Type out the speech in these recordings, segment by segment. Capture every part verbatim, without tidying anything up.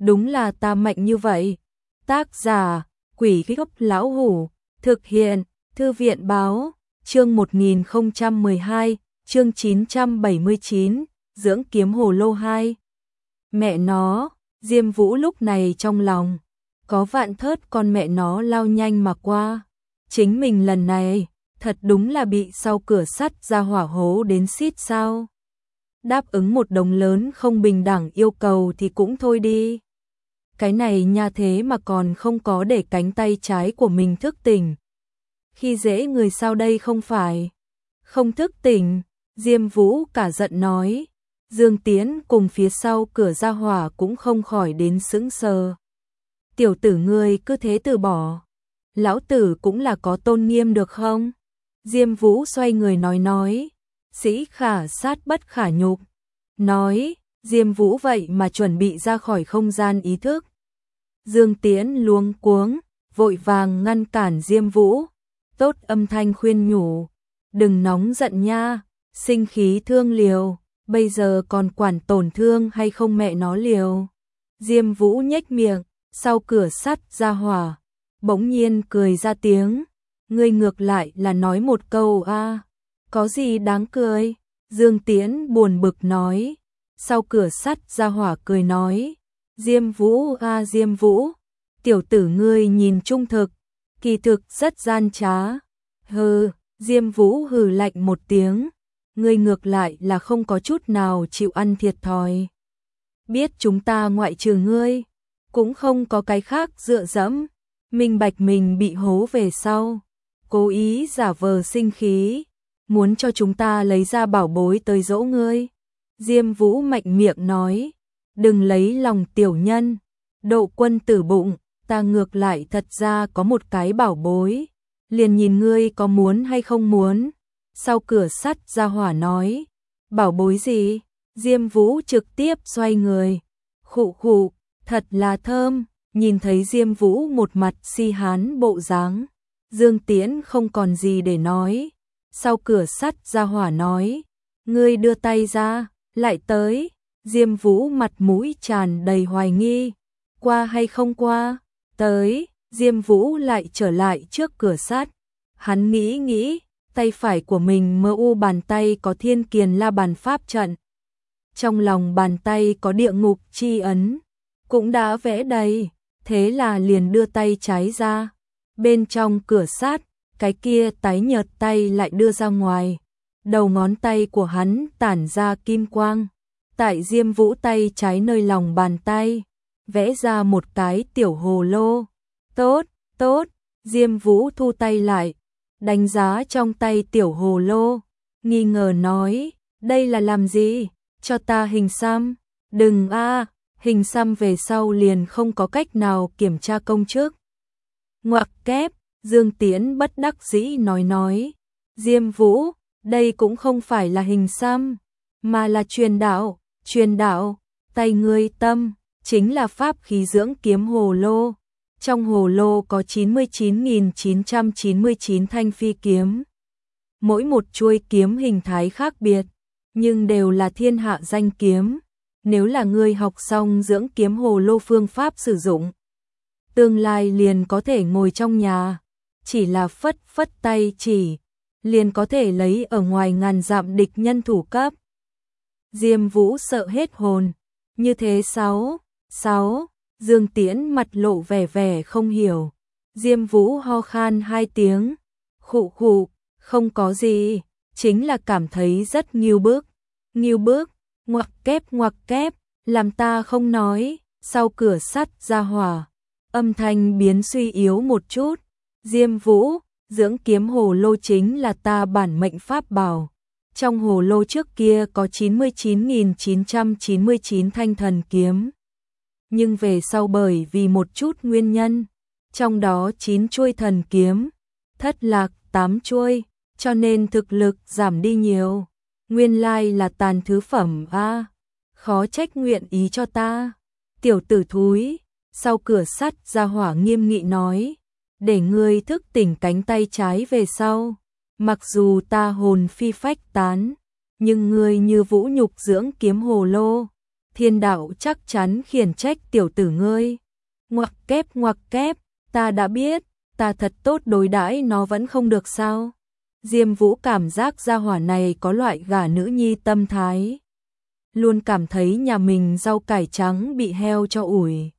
đúng là ta mạnh như vậy. Tác giả, Quỷ Gốc Lão Hủ, thực hiện, Thư viện Báo, chương một nghìn không trăm mười hai, chương chín trăm bảy mươi chín, Dưỡng Kiếm Hồ Lô hai. Mẹ nó, Diêm Vũ lúc này trong lòng, có vạn thớt con mẹ nó lao nhanh mà qua. Chính mình lần này, thật đúng là bị sau cửa sắt ra hỏa hố đến xít sao. Đáp ứng một đồng lớn không bình đẳng yêu cầu thì cũng thôi đi. Cái này nha thế mà còn không có để cánh tay trái của mình thức tỉnh. Khi dễ người sao đây không phải. Không thức tỉnh, Diêm Vũ cả giận nói. Dương Tiến cùng phía sau cửa ra hỏa cũng không khỏi đến sững sờ. Tiểu tử ngươi cứ thế từ bỏ. Lão tử cũng là có tôn nghiêm được không? Diêm Vũ xoay người nói nói. Sĩ khả sát bất khả nhục. Nói, Diêm Vũ vậy mà chuẩn bị ra khỏi không gian ý thức. Dương Tiến luống cuống, vội vàng ngăn cản Diêm Vũ. Tốt âm thanh khuyên nhủ. Đừng nóng giận nha, sinh khí thương liều. Bây giờ còn quản tổn thương hay không mẹ nó liều. Diêm Vũ nhếch miệng, sau cửa sắt ra hỏa. Bỗng nhiên cười ra tiếng. Ngươi ngược lại là nói một câu a à. Có gì đáng cười? Dương Tiến buồn bực nói. Sau cửa sắt ra hỏa cười nói. Diêm Vũ a à, Diêm Vũ. Tiểu tử ngươi nhìn trung thực. Kỳ thực rất gian trá. Hừ, Diêm Vũ hừ lạnh một tiếng. Ngươi ngược lại là không có chút nào chịu ăn thiệt thòi. Biết chúng ta ngoại trừ ngươi, cũng không có cái khác dựa dẫm. Minh bạch mình bị hố về sau. Cố ý giả vờ sinh khí. Muốn cho chúng ta lấy ra bảo bối tới dỗ ngươi. Diêm Vũ mạnh miệng nói. Đừng lấy lòng tiểu nhân. Độ quân tử bụng. Ta ngược lại thật ra có một cái bảo bối. Liền nhìn ngươi có muốn hay không muốn. Sau cửa sắt ra hỏa nói. Bảo bối gì? Diêm Vũ trực tiếp xoay người. Khụ khụ, thật là thơm. Nhìn thấy Diêm Vũ một mặt si hán bộ dáng. Dương Tiến không còn gì để nói. Sau cửa sắt ra hỏa nói. Ngươi đưa tay ra, lại tới. Diêm Vũ mặt mũi tràn đầy hoài nghi. Qua hay không qua? Tới, Diêm Vũ lại trở lại trước cửa sắt. Hắn nghĩ nghĩ. Tay phải của mình mơ u bàn tay có thiên kiền la bàn pháp trận. Trong lòng bàn tay có địa ngục chi ấn. Cũng đã vẽ đầy. Thế là liền đưa tay trái ra. Bên trong cửa sắt, cái kia tái nhợt tay lại đưa ra ngoài. Đầu ngón tay của hắn tản ra kim quang. Tại Diêm Vũ tay trái nơi lòng bàn tay. Vẽ ra một cái tiểu hồ lô. Tốt, tốt. Diêm Vũ thu tay lại. Đánh giá trong tay tiểu hồ lô, nghi ngờ nói, đây là làm gì? Cho ta hình xăm. Đừng a, hình xăm về sau liền không có cách nào kiểm tra công chức. Ngoặc kép, Dương Tiến bất đắc dĩ nói nói. Diêm Vũ, đây cũng không phải là hình xăm, mà là truyền đạo, truyền đạo, tay ngươi tâm, chính là pháp khí dưỡng kiếm hồ lô. Trong hồ lô có chín mươi chín nghìn chín trăm chín mươi chín thanh phi kiếm. Mỗi một chuôi kiếm hình thái khác biệt, nhưng đều là thiên hạ danh kiếm. Nếu là ngươi học xong dưỡng kiếm hồ lô phương pháp sử dụng, tương lai liền có thể ngồi trong nhà, chỉ là phất phất tay chỉ, liền có thể lấy ở ngoài ngàn dặm địch nhân thủ cấp. Diêm Vũ sợ hết hồn. Như thế sáu, sáu. Dương Tiến mặt lộ vẻ vẻ không hiểu. Diêm Vũ ho khan hai tiếng. Khụ khụ, không có gì, chính là cảm thấy rất nghiêu bức. Nghiêu bức, ngoặc kép ngoặc kép, làm ta không nói. Sau cửa sắt ra hỏa, âm thanh biến suy yếu một chút. Diêm Vũ, dưỡng kiếm hồ lô chính là ta bản mệnh pháp bảo. Trong hồ lô trước kia có chín mươi chín nghìn chín trăm chín mươi chín thanh thần kiếm. Nhưng về sau bởi vì một chút nguyên nhân, trong đó chín chuôi thần kiếm, thất lạc tám chuôi, cho nên thực lực giảm đi nhiều. Nguyên lai là tàn thứ phẩm a, à, khó trách nguyện ý cho ta. Tiểu tử thúi, sau cửa sắt ra hỏa nghiêm nghị nói, để ngươi thức tỉnh cánh tay trái về sau. Mặc dù ta hồn phi phách tán, nhưng ngươi như vũ nhục dưỡng kiếm hồ lô. thiên đạo chắc chắn khiển trách tiểu tử ngươi. Ngoặc kép ngoặc kép, ta đã biết, ta thật tốt đối đãi nó vẫn không được sao? Diêm Vũ cảm giác gia hỏa này có loại gả nữ nhi tâm thái. Luôn cảm thấy nhà mình rau cải trắng bị heo cho ủi.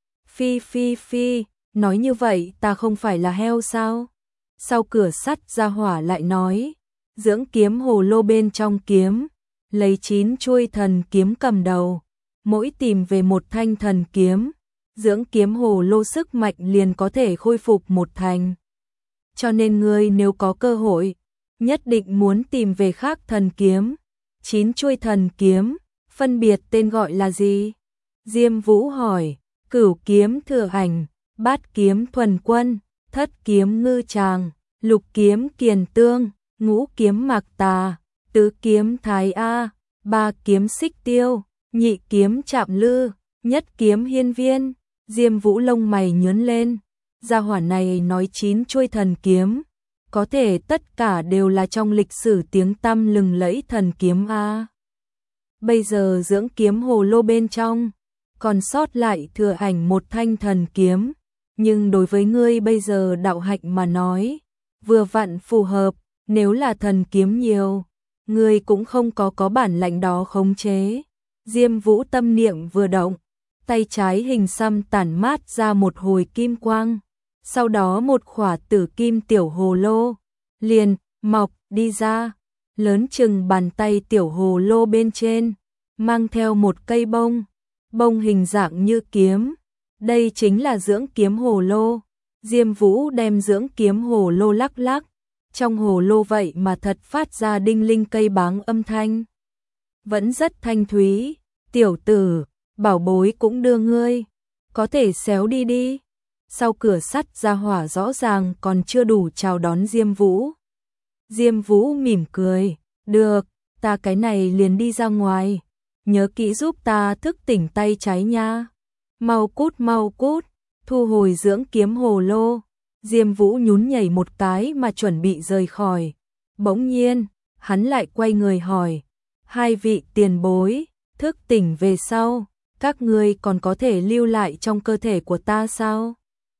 Phi phi phi, nói như vậy ta không phải là heo sao? Sau cửa sắt gia hỏa lại nói, dưỡng kiếm hồ lô bên trong kiếm, lấy chín chuôi thần kiếm cầm đầu, mỗi tìm về một thanh thần kiếm, dưỡng kiếm hồ lô sức mạnh liền có thể khôi phục một thành. Cho nên ngươi nếu có cơ hội, nhất định muốn tìm về khác thần kiếm. Chín chuôi thần kiếm, phân biệt tên gọi là gì? Diêm Vũ hỏi, cửu kiếm thừa ảnh, bát kiếm thuần quân, thất kiếm ngư tràng, lục kiếm kiền tương, ngũ kiếm mạc tà, tứ kiếm thái A, ba kiếm xích tiêu, nhị kiếm chạm lư, nhất kiếm hiên viên. Diêm Vũ lông mày nhướng lên, gia hỏa này nói chín chuôi thần kiếm, có thể tất cả đều là trong lịch sử tiếng tăm lừng lẫy thần kiếm A. Bây giờ dưỡng kiếm hồ lô bên trong, còn sót lại thừa ảnh một thanh thần kiếm, nhưng đối với ngươi bây giờ đạo hạnh mà nói, vừa vặn phù hợp, nếu là thần kiếm nhiều, ngươi cũng không có có bản lãnh đó khống chế. Diêm Vũ tâm niệm vừa động, tay trái hình xăm tản mát ra một hồi kim quang, sau đó một khỏa tử kim tiểu hồ lô liền mọc đi ra, lớn chừng bàn tay tiểu hồ lô bên trên, mang theo một cây bông, bông hình dạng như kiếm. Đây chính là dưỡng kiếm hồ lô. Diêm Vũ đem dưỡng kiếm hồ lô lắc lắc, trong hồ lô vậy mà thật phát ra đinh linh cây báng âm thanh. Vẫn rất thanh thúy, tiểu tử, bảo bối cũng đưa ngươi, có thể xéo đi đi. Sau cửa sắt gia hỏa rõ ràng còn chưa đủ chào đón Diêm Vũ. Diêm Vũ mỉm cười, được, ta cái này liền đi ra ngoài, nhớ kỹ giúp ta thức tỉnh tay trái nha. Mau cút mau cút, thu hồi dưỡng kiếm hồ lô. Diêm Vũ nhún nhảy một cái mà chuẩn bị rời khỏi. Bỗng nhiên, hắn lại quay người hỏi, hai vị tiền bối, thức tỉnh về sau, các ngươi còn có thể lưu lại trong cơ thể của ta sao?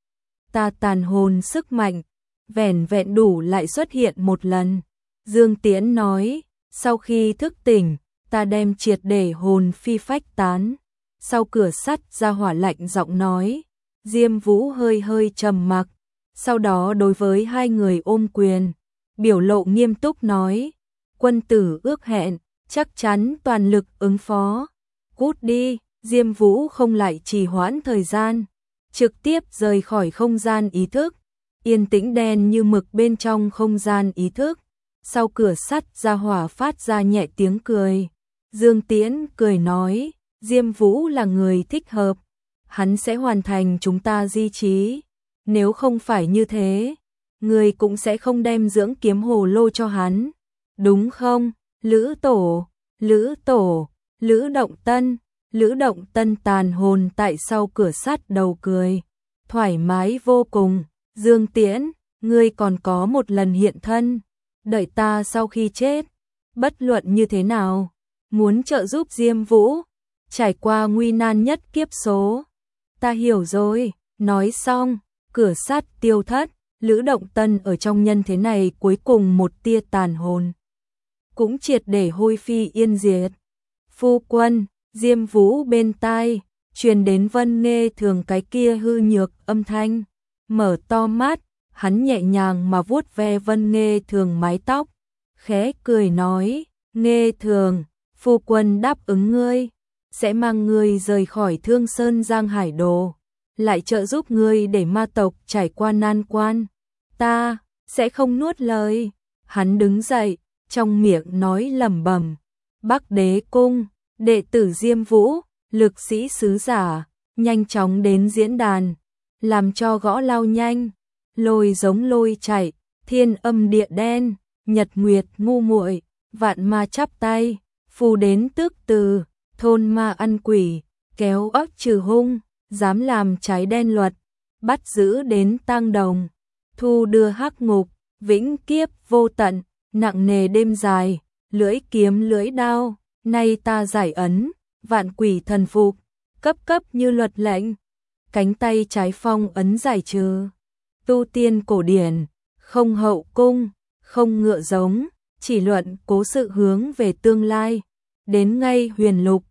Ta tàn hồn sức mạnh, vẻn vẹn đủ lại xuất hiện một lần. Dương Tiễn nói, sau khi thức tỉnh, ta đem triệt để hồn phi phách tán. Sau cửa sắt gia hỏa lạnh giọng nói, Diêm Vũ hơi hơi trầm mặc, sau đó đối với hai người ôm quyền, biểu lộ nghiêm túc nói, quân tử ước hẹn, chắc chắn toàn lực ứng phó. Cút đi. Diêm Vũ không lại trì hoãn thời gian, trực tiếp rời khỏi không gian ý thức, yên tĩnh đen như mực bên trong không gian ý thức. Sau cửa sắt gia hỏa phát ra nhẹ tiếng cười. Dương Tiễn cười nói, Diêm Vũ là người thích hợp, hắn sẽ hoàn thành chúng ta di trí. Nếu không phải như thế, người cũng sẽ không đem dưỡng kiếm hồ lô cho hắn, đúng không? Lữ Tổ, Lữ Tổ, Lữ Động Tân. Lữ Động Tân tàn hồn tại sau cửa sắt đầu cười, thoải mái vô cùng. Dương Tiễn, ngươi còn có một lần hiện thân, đợi ta sau khi chết, bất luận như thế nào, muốn trợ giúp Diêm Vũ, trải qua nguy nan nhất kiếp số. Ta hiểu rồi. Nói xong, cửa sắt tiêu thất, Lữ Động Tân ở trong nhân thế này cuối cùng một tia tàn hồn cũng triệt để hôi phi yên diệt. Phu quân. Diêm Vũ bên tai truyền đến Vân Nghê Thường cái kia hư nhược âm thanh, mở to mắt, hắn nhẹ nhàng mà vuốt ve Vân Nghê Thường mái tóc, khẽ cười nói, Nghê Thường, phu quân đáp ứng ngươi, sẽ mang ngươi rời khỏi Thương Sơn Giang Hải Đồ, lại trợ giúp ngươi để ma tộc trải qua nan quan. Ta sẽ không nuốt lời. Hắn đứng dậy, trong miệng nói lẩm bẩm, Bắc Đế Cung. Đệ tử Diêm Vũ, lực sĩ sứ giả, nhanh chóng đến diễn đàn, làm cho gõ lao nhanh, lôi giống lôi chạy, thiên âm địa đen, nhật nguyệt ngu muội, vạn ma chắp tay, phù đến tước từ, thôn ma ăn quỷ, kéo óc trừ hung, dám làm trái đen luật, bắt giữ đến tang đồng, thu đưa hắc ngục, vĩnh kiếp vô tận, nặng nề đêm dài, lưỡi kiếm lưỡi đao. Nay ta giải ấn, vạn quỷ thần phục, cấp cấp như luật lệnh. Cánh tay trái phong ấn giải trừ. Tu tiên cổ điển, không hậu cung, không ngựa giống, chỉ luận cố sự hướng về tương lai. Đến ngay huyền lục,